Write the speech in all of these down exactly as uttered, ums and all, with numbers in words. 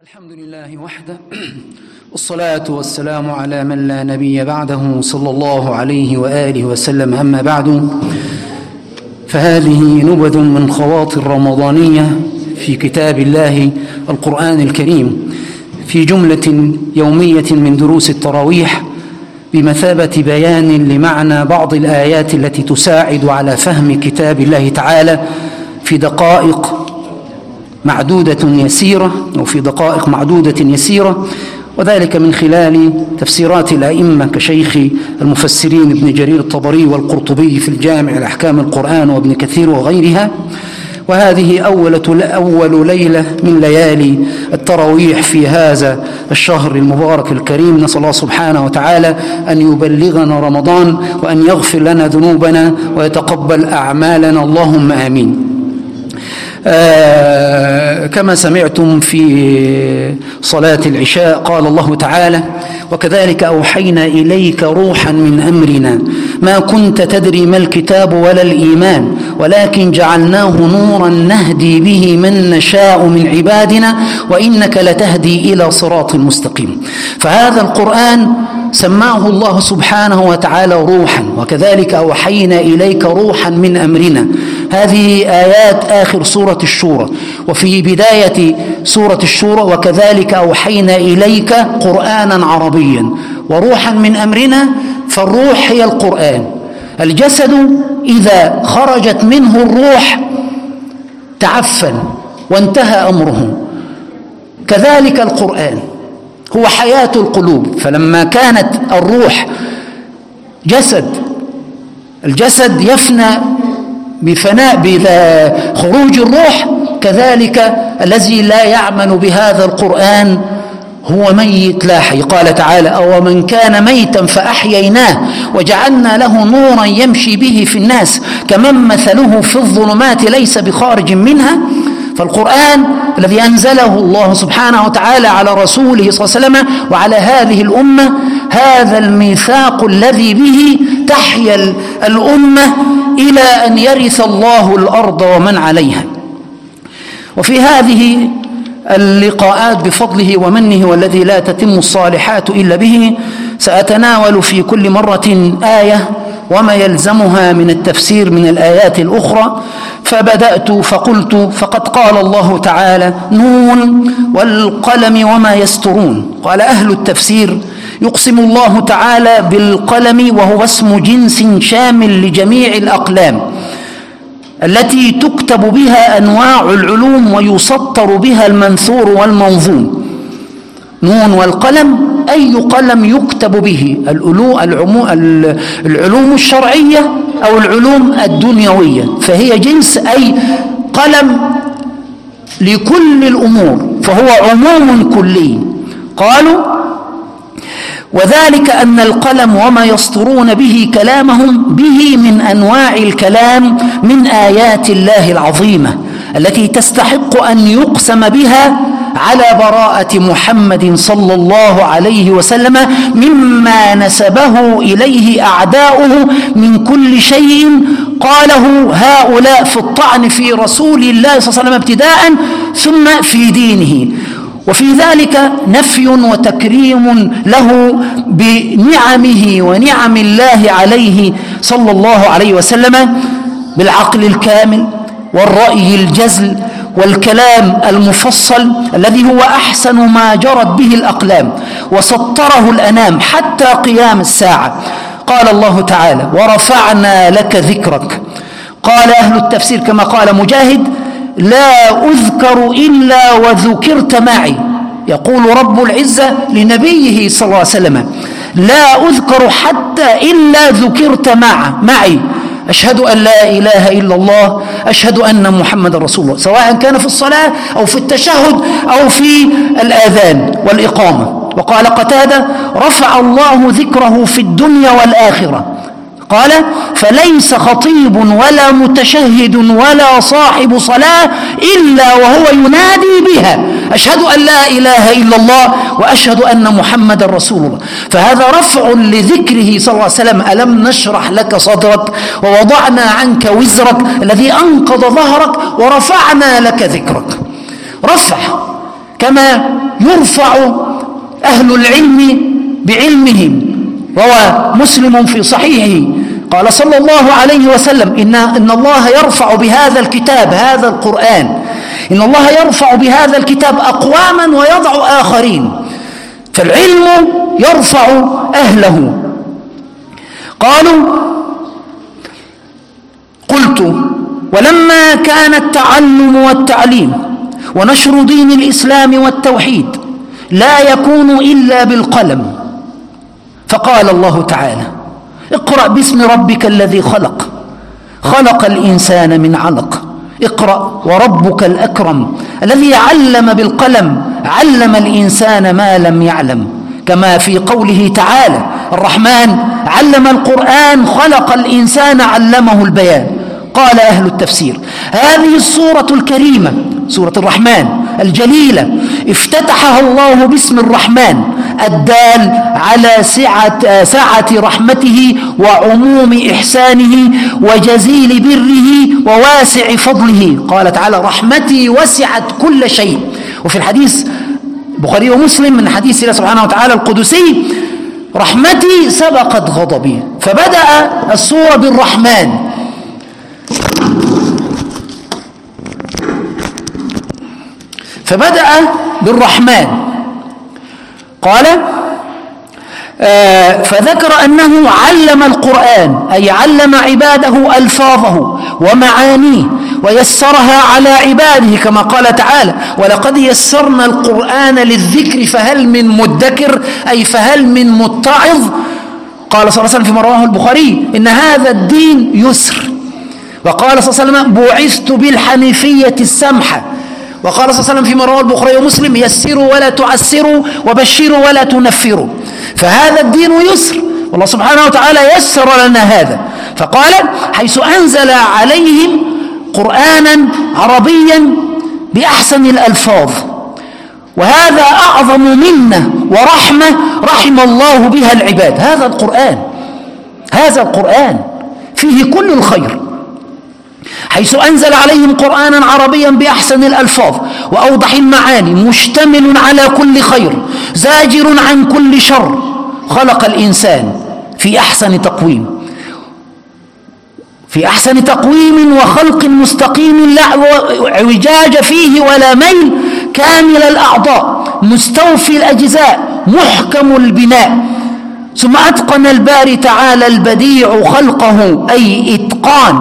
الحمد لله وحده والصلاة والسلام على من لا نبي بعده صلى الله عليه وآله وسلم. أما بعد، فهذه نبذ من خواطر رمضانية في كتاب الله القرآن الكريم في جملة يومية من دروس التراويح بمثابة بيان لمعنى بعض الآيات التي تساعد على فهم كتاب الله تعالى في دقائق معدودة يسيرة أو في دقائق معدودة يسيرة، وذلك من خلال تفسيرات الأئمة كشيخ المفسرين ابن جرير الطبري والقرطبي في الجامع لأحكام القرآن وابن كثير وغيرها. وهذه أول أول ليلة من ليالي التراويح في هذا الشهر المبارك الكريم. نسأل الله سبحانه وتعالى أن يبلغنا رمضان وأن يغفر لنا ذنوبنا ويتقبل أعمالنا، اللهم آمين. آه كما سمعتم في صلاة العشاء قال الله تعالى: وكذلك أوحينا إليك روحا من أمرنا ما كنت تدري ما الكتاب ولا الإيمان ولكن جعلناه نورا نهدي به من نشاء من عبادنا وإنك لتهدي إلى صراط مستقيم. فهذا القرآن سماه الله سبحانه وتعالى روحا، وكذلك أوحينا إليك روحا من أمرنا. هذه آيات آخر سورة الشورى، وفي بداية سورة الشورى وكذلك أوحينا إليك قرآنا عربيا وروحا من أمرنا. فالروح هي القرآن. الجسد إذا خرجت منه الروح تعفن وانتهى أمره، كذلك القرآن هو حياة القلوب. فلما كانت الروح جسد، الجسد يفنى بفناء بخروج الروح، كذلك الذي لا يعمل بهذا القرآن هو ميت لا حي. قال تعالى: أو من كان ميتا فأحييناه وجعلنا له نورا يمشي به في الناس كمن مثله في الظلمات ليس بخارج منها. فالقرآن الذي أنزله الله سبحانه وتعالى على رسوله صلى الله عليه وسلم وعلى هذه الأمة، هذا الميثاق الذي به تحيا الأمة إلى أن يرث الله الأرض ومن عليها. وفي هذه اللقاءات بفضله ومنه والذي لا تتم الصالحات إلا به، سأتناول في كل مرة آية وما يلزمها من التفسير من الآيات الأخرى. فبدأت فقلت: فقد قال الله تعالى: نون والقلم وما يسطرون. قال أهل التفسير: يقسم الله تعالى بالقلم وهو اسم جنس شامل لجميع الأقلام التي تكتب بها أنواع العلوم ويسطر بها المنثور والمنظوم. نون والقلم أي قلم يكتب به العلوم الشرعية أو العلوم الدنيوية، فهي جنس أي قلم لكل الأمور، فهو عموم كلي. قالوا: وذلك أن القلم وما يسطرون به كلامهم به من أنواع الكلام من آيات الله العظيمة التي تستحق أن يقسم بها على براءة محمد صلى الله عليه وسلم مما نسبه إليه أعداؤه من كل شيء قاله هؤلاء في الطعن في رسول الله صلى الله عليه وسلم ابتداء ثم في دينه. وفي ذلك نفي وتكريم له بنعمه ونعم الله عليه صلى الله عليه وسلم بالعقل الكامل والرأي الجزل والكلام المفصل الذي هو أحسن ما جرت به الأقلام وسطره الأنام حتى قيام الساعة. قال الله تعالى: ورفعنا لك ذكرك. قال أهل التفسير كما قال مجاهد: لا أذكر إلا وذكرت معي. يقول رب العزة لنبيه صلى الله عليه وسلم: لا أذكر حتى إلا ذكرت مع معي. أشهد أن لا إله إلا الله، أشهد أن محمد رسول الله، سواء كان في الصلاة أو في التشهد أو في الآذان والإقامة. وقال قتادة: رفع الله ذكره في الدنيا والآخرة. قال: فليس خطيب ولا متشهد ولا صاحب صلاة إلا وهو ينادي بها: أشهد أن لا إله إلا الله وأشهد أن محمد رسول الله. فهذا رفع لذكره صلى الله عليه وسلم. ألم نشرح لك صدرك ووضعنا عنك وزرك الذي أنقض ظهرك ورفعنا لك ذكرك. رفع كما يرفع أهل العلم بعلمهم. روى مسلم في صحيحه قال صلى الله عليه وسلم إن, إن الله يرفع بهذا الكتاب، هذا القرآن، إن الله يرفع بهذا الكتاب أقواما ويضع آخرين، فالعلم يرفع أهله. قالوا قلت ولما كان التعلم والتعليم ونشر دين الإسلام والتوحيد لا يكون إلا بالقلم، فقال الله تعالى اقرأ باسم ربك الذي خلق، خلق الإنسان من علق، اقرأ وربك الأكرم الذي علم بالقلم، علم الإنسان ما لم يعلم. كما في قوله تعالى الرحمن علم القرآن، خلق الإنسان علمه البيان. قال أهل التفسير هذه السورة الكريمة سورة الرحمن الجليلة افتتحها الله باسم الرحمن الدال على سعة, سعة رحمته وعموم إحسانه وجزيل بره وواسع فضله. قال تعالى رحمتي وسعت كل شيء. وفي الحديث البخاري ومسلم من حديث الله سبحانه وتعالى القدسي رحمتي سبقت غضبي. فبدأ السورة بالرحمن. فبدأ بالرحمن قال آه فذكر أنه علم القرآن، أي علم عباده ألفاظه ومعانيه ويسرها على عباده، كما قال تعالى ولقد يسرنا القرآن للذكر فهل من مدكر، أي فهل من متعظ. قال صلى الله عليه وسلم فيما رواه البخاري إن هذا الدين يسر. وقال صلى الله عليه وسلم بعثت بالحنيفية السمحة. وقال صلى الله عليه وسلم فيما رواه البخاري ومسلم يسروا ولا تعسروا وبشروا ولا تنفروا. فهذا الدين يسر، والله سبحانه وتعالى يسر لنا هذا. فقال حيث أنزل عليهم قرآنا عربيا بأحسن الألفاظ، وهذا أعظم منة ورحمة رحم الله بها العباد. هذا القرآن هذا القرآن فيه كل الخير، حيث أنزل عليهم قرآنا عربيا بأحسن الألفاظ وأوضح المعاني، مشتمل على كل خير، زاجر عن كل شر. خلق الإنسان في أحسن تقويم في أحسن تقويم وخلق مستقيم لا اعوجاج فيه ولا ميل، كامل الأعضاء مستوفي الأجزاء محكم البناء. ثم أتقن الباري تعالى البديع خلقه، أي إتقان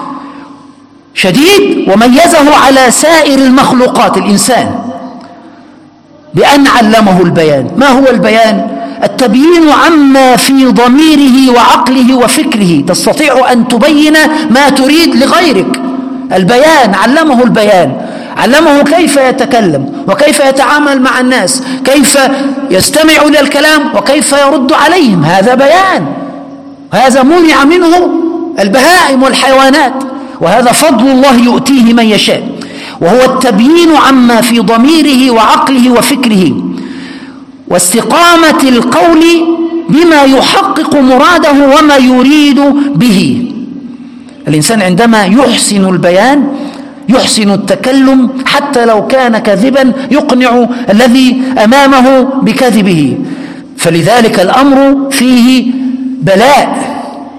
شديد، وميزه على سائر المخلوقات الإنسان بأن علمه البيان. ما هو البيان؟ التبيين عما في ضميره وعقله وفكره، تستطيع أن تبين ما تريد لغيرك. البيان علمه البيان، علمه كيف يتكلم وكيف يتعامل مع الناس، كيف يستمع إلى الكلام وكيف يرد عليهم. هذا بيان، هذا منع منه البهائم والحيوانات، وهذا فضل الله يؤتيه من يشاء. وهو التبيين عما في ضميره وعقله وفكره، واستقامة القول بما يحقق مراده وما يريد به. الإنسان عندما يحسن البيان يحسن التكلم، حتى لو كان كذبا يقنع الذي أمامه بكذبه. فلذلك الأمر فيه بلاء.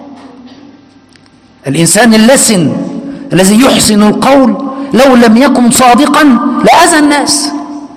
الإنسان اللسن الذي يحسن القول لو لم يكن صادقا لأذى الناس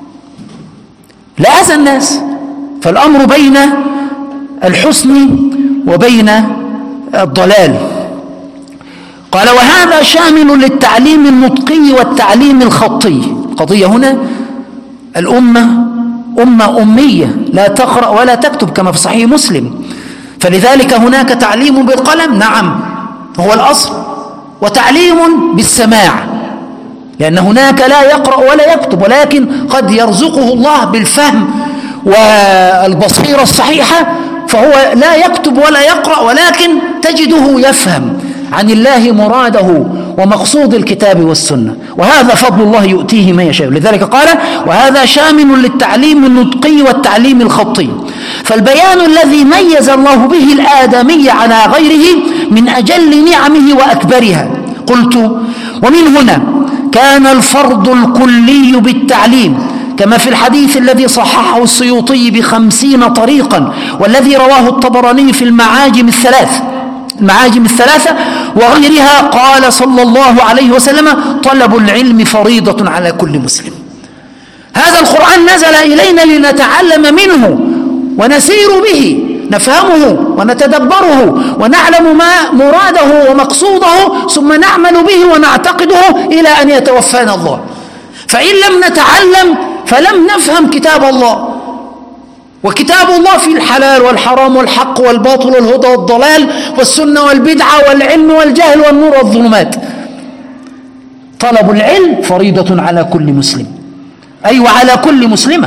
لأذى الناس فالأمر بين الحسن وبين الضلال. قال وهذا شامل للتعليم النطقي والتعليم الخطي. القضية هنا الأمة أمة أمية لا تقرأ ولا تكتب كما في صحيح مسلم، فلذلك هناك تعليم بالقلم، نعم هو الأصل، وتعليم بالسماع، لأن هناك لا يقرأ ولا يكتب، ولكن قد يرزقه الله بالفهم والبصيرة الصحيحة، فهو لا يكتب ولا يقرأ، ولكن تجده يفهم عن الله مراده ومقصود الكتاب والسنة. وهذا فضل الله يؤتيه من يشاء. لذلك قال وهذا شامل للتعليم النطقي والتعليم الخطي. فالبيان الذي ميز الله به الآدمي على غيره من أجل نعمه وأكبرها. قلت ومن هنا كان الفرض الكلي بالتعليم كما في الحديث الذي صححه السيوطي بخمسين طريقا، والذي رواه الطبراني في المعاجم الثلاث المعاجم الثلاثة وغيرها، قال صلى الله عليه وسلم: طلب العلم فريضة على كل مسلم. هذا القرآن نزل إلينا لنتعلم منه ونسير به، نفهمه ونتدبره ونعلم ما مراده ومقصوده، ثم نعمل به ونعتقده إلى أن يتوفانا الله. فإن لم نتعلم فلم نفهم كتاب الله، وكتاب الله في الحلال والحرام والحق والباطل والهدى والضلال والسنة والبدعة والعلم والجهل والنور والظلمات. طلب العلم فريضة على كل مسلم، أي وعلى كل مسلمة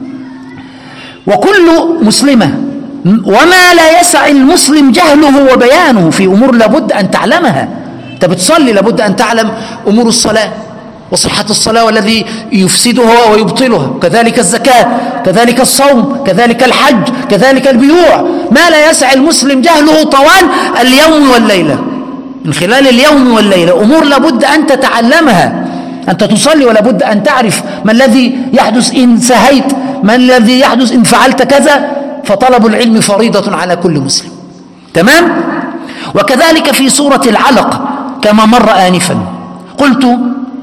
وكل مسلمة، وما لا يسع المسلم جهله وبيانه في أمور لابد أن تعلمها. أنت بتصلي لابد أن تعلم أمور الصلاة وصحة الصلاة والذي يفسدها ويبطلها، كذلك الزكاة، كذلك الصوم، كذلك الحج، كذلك البيوع. ما لا يسع المسلم جهله طوال اليوم والليلة، من خلال اليوم والليلة أمور لابد أن تتعلمها. أنت تصلي ولابد أن تعرف ما الذي يحدث إن سهيت، ما الذي يحدث إن فعلت كذا. فطلب العلم فريضة على كل مسلم. تمام؟ وكذلك في سورة العلق كما مر آنفا، قلت: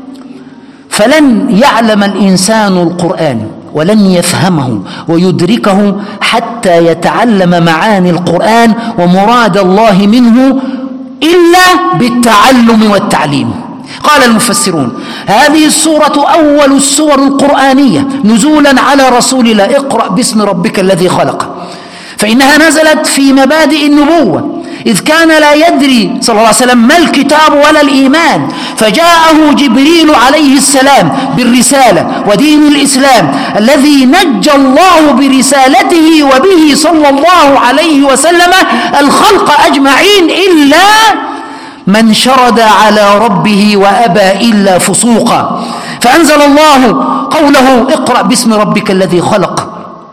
فلن يعلم الإنسان القرآن ولن يفهمه ويدركه حتى يتعلم معاني القرآن ومراد الله منه إلا بالتعلم والتعليم. قال المفسرون: هذه السورة أول السور القرآنية نزولا على رسول الله، اقرأ باسم ربك الذي خلق، فإنها نزلت في مبادئ النبوة، إذ كان لا يدري صلى الله عليه وسلم ما الكتاب ولا الإيمان، فجاءه جبريل عليه السلام بالرسالة ودين الإسلام الذي نجى الله برسالته وبه صلى الله عليه وسلم الخلق أجمعين، إلا من شرد على ربه وأبى إلا فسوقا. فأنزل الله قوله: اقرأ باسم ربك الذي خلق،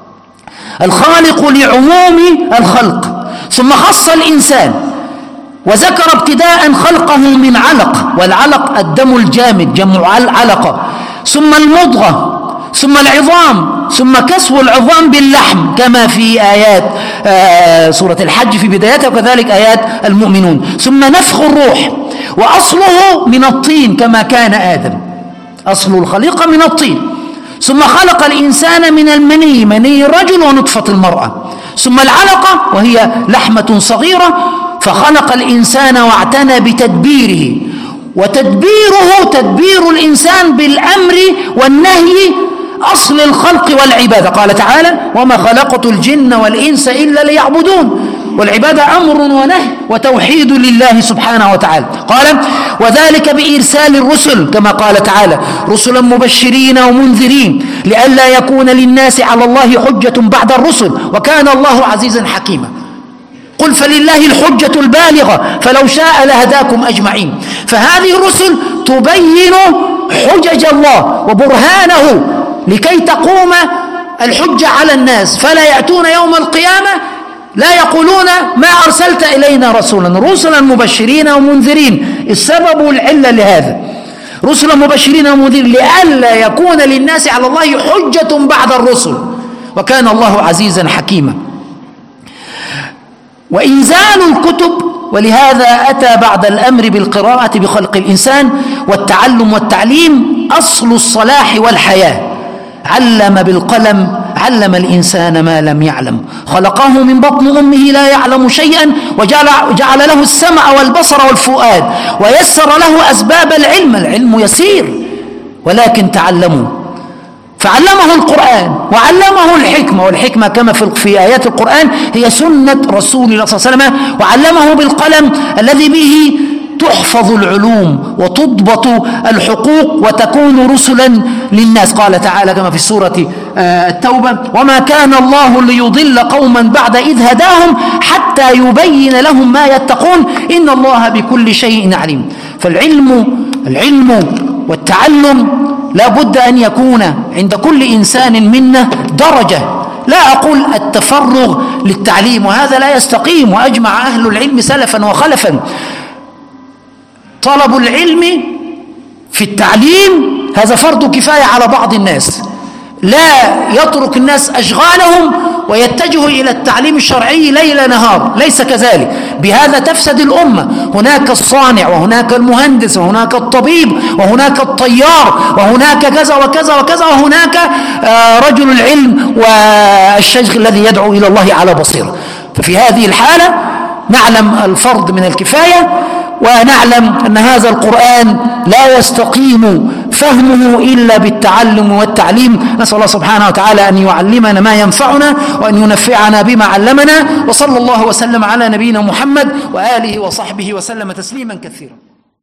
الخالق لعموم الخلق، ثم خص الإنسان وذكر ابتداء خلقه من علق، والعلق الدم الجامد جمع علقة، ثم المضغة، ثم العظام، ثم كسو العظام باللحم كما في آيات آه سورة الحج في بدايتها، وكذلك آيات المؤمنون، ثم نفخ الروح، وأصله من الطين كما كان آدم، أصل الخليقة من الطين، ثم خلق الإنسان من المني، مني الرجل ونطفة المرأة، ثم العلقة وهي لحمة صغيرة، فخلق الإنسان واعتنى بتدبيره، وتدبيره تدبير الإنسان بالأمر والنهي، أصل الخلق والعبادة. قال تعالى: وما خلقت الجن والإنس إلا ليعبدون، والعبادة أمر ونهي وتوحيد لله سبحانه وتعالى. قال: وذلك بإرسال الرسل كما قال تعالى: رسلا مبشرين ومنذرين لئلا يكون للناس على الله حجة بعد الرسل وكان الله عزيزا حكيما. قل فلله الحجة البالغة فلو شاء لهداكم أجمعين. فهذه الرسل تبين حجج الله وبرهانه لكي تقوم الحجة على الناس، فلا يأتون يوم القيامة لا يقولون ما أرسلت إلينا رسولا، رسلا مبشرين ومنذرين. السبب والعلة لهذا، رسلا مبشرين ومنذرين لئلا يكون للناس على الله حجة بعد الرسل وكان الله عزيزا حكيما. وإنزال الكتب، ولهذا أتى بعد الأمر بالقراءة بخلق الإنسان والتعلم والتعليم أصل الصلاح والحياة. علم بالقلم، علم الإنسان ما لم يعلم، خلقه من بطن أمه لا يعلم شيئا، وجعل جعل له السمع والبصر والفؤاد، ويسر له أسباب العلم. العلم يسير ولكن تعلموا، فعلمه القرآن وعلمه الحكمة، والحكمة كما في آيات القرآن هي سنة رسول الله صلى الله عليه وسلم، وعلمه بالقلم الذي به تحفظ العلوم وتضبط الحقوق وتكون رسلا للناس. قال تعالى كما في سورة التوبة: وما كان الله ليضل قوما بعد إذ هداهم حتى يبين لهم ما يتقون إن الله بكل شيء عليم. فالعلم العلم والتعلم لا بد أن يكون عند كل إنسان منا درجة. لا أقول التفرغ للتعليم، وهذا لا يستقيم، وأجمع أهل العلم سلفا وخلفا. طلب العلم في التعليم هذا فرض كفاية على بعض الناس، لا يترك الناس أشغالهم ويتجه إلى التعليم الشرعي ليل نهار، ليس كذلك، بهذا تفسد الأمة. هناك الصانع وهناك المهندس وهناك الطبيب وهناك الطيار وهناك كذا وكذا وكذا، وهناك رجل العلم والشيخ الذي يدعو إلى الله على بصيرة. ففي هذه الحالة نعلم الفرض من الكفاية، ونعلم أن هذا القرآن لا يستقيم فهمه إلا بالتعلم والتعليم. نسأل الله سبحانه وتعالى أن يعلمنا ما ينفعنا وأن ينفعنا بما علمنا، وصلى الله وسلم على نبينا محمد وآله وصحبه وسلم تسليما كثيرا.